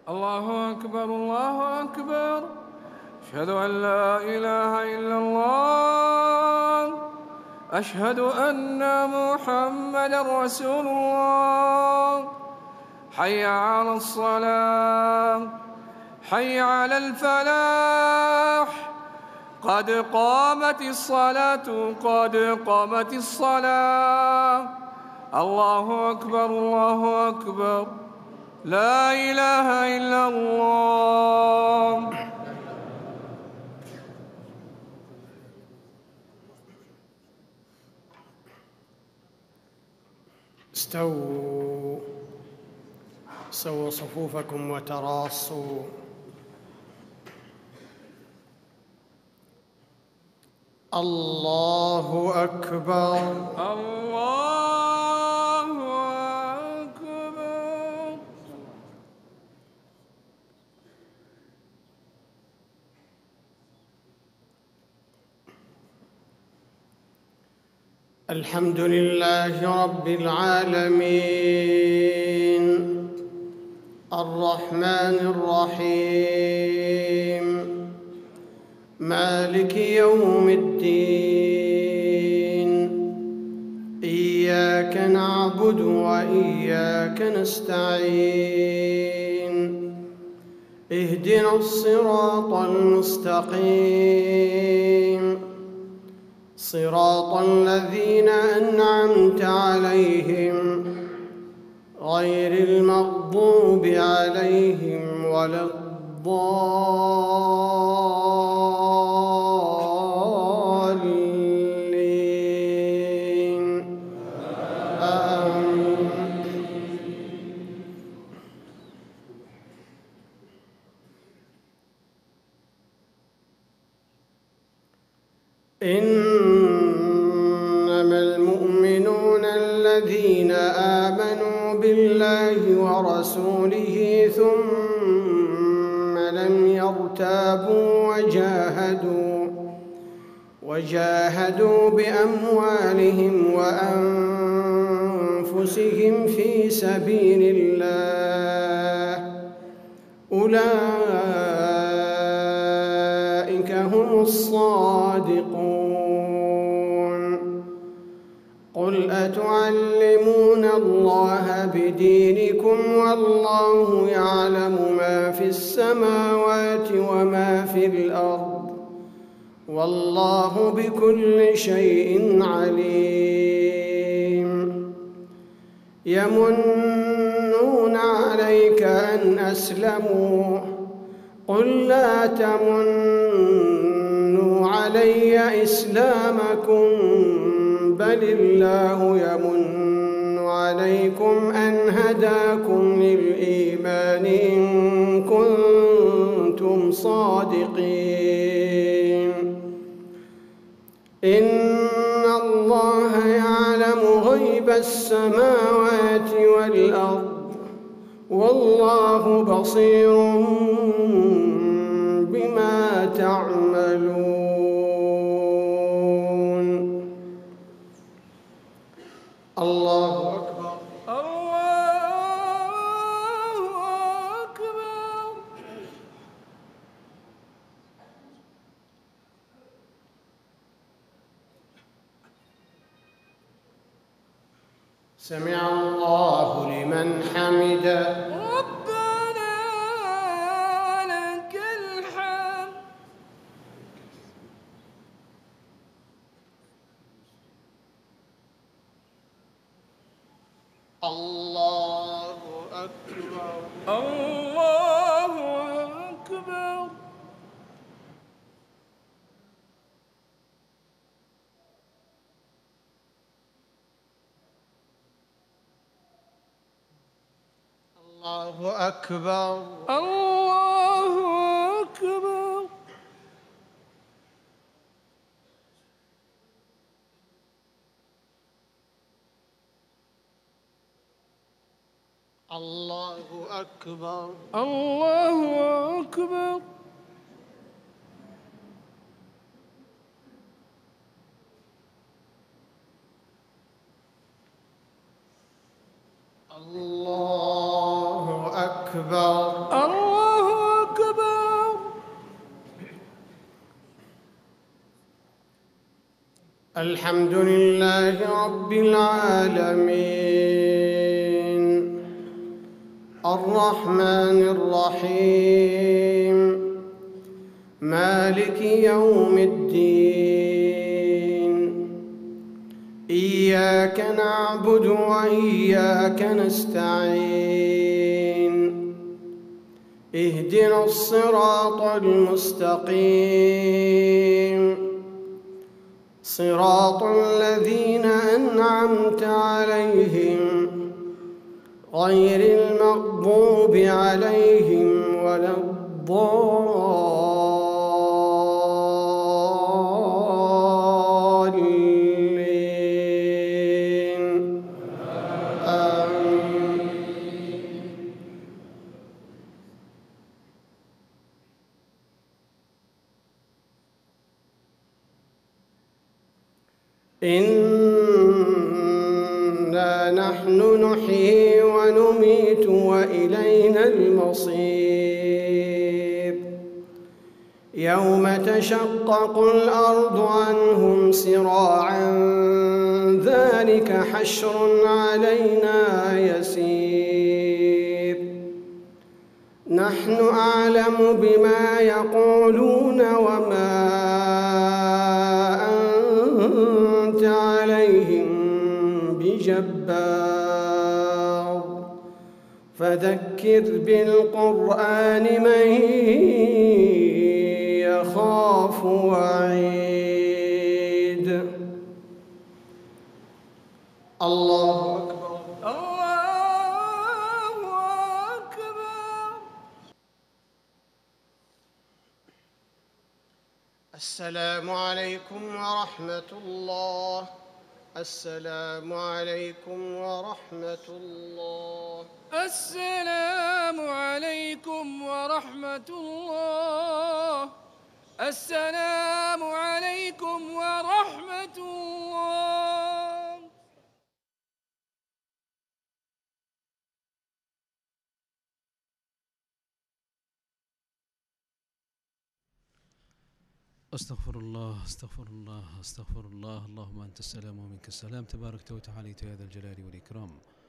الله أكبر الله أكبر. أشهد أن لا إله إلا الله. أشهد أن محمدا رسول الله. حي على الصلاة، حي على الفلاح. قد قامت الصلاة، قد قامت الصلاة. الله أكبر الله أكبر. لا إله إلا الله. استووا صفوفكم وتراصوا. الله أكبر الله أكبر. الحمد لله رب العالمين، الرحمن الرحيم، مالك يوم الدين. إياك نعبد وإياك نستعين. اهدنا الصراط المستقيم، صراط الذين أنعمت عليهم غير المغضوب عليهم ولا الضالين. آمين. إنما المؤمنون الذين آمنوا بالله ورسوله ثم لم يرتابوا وجاهدوا بأموالهم وأنفسهم في سبيل الله، أولئك هم الصادقون. قل أتعلمون الله بدينكم والله يعلم ما في السماوات وما في الأرض، والله بكل شيء عليم. يمنون عليك أن أسلموا، قل لا تمنوا علي إسلامكم، بل الله يمن عليكم أن هداكم للإيمان إن كنتم صادقين. إن الله يعلم غيب السماوات والأرض، والله بصير بما تعملون. الله أكبر الله أكبر. سمع الله لمن حمده. ربنا لك الحمد. الله أكبر الله أكبر. الله أكبر الله أكبر. الله أكبر الله أكبر. الله أكبر أكبر. الله أكبر. الحمد لله رب العالمين الرحمن الرحيم مالك يوم الدين إياك نعبد وإياك نستعين اهدنا الصراط المستقيم صراط الذين أنعمت عليهم غير المغضوب عليهم ولا الضالين آمين. إنا نحن نحيي ونميت وإلينا المصير يوم تشقق الأرض عنهم سراعا ذلك حشر علينا يسير نحن أعلم بما يقولون وما أنت عليهم بجبار فذكر بالقرآن من يخاف وعيد. الله أكبر. الله أكبر. السلام عليكم ورحمة الله. السلام عليكم ورحمة الله. السلام عليكم ورحمة الله. السلام عليكم ورحمة الله. أستغفر الله أستغفر الله أستغفر الله. اللهم أنت السلام ومنك السلام، تباركت وتعاليت يا ذا الجلال والإكرام.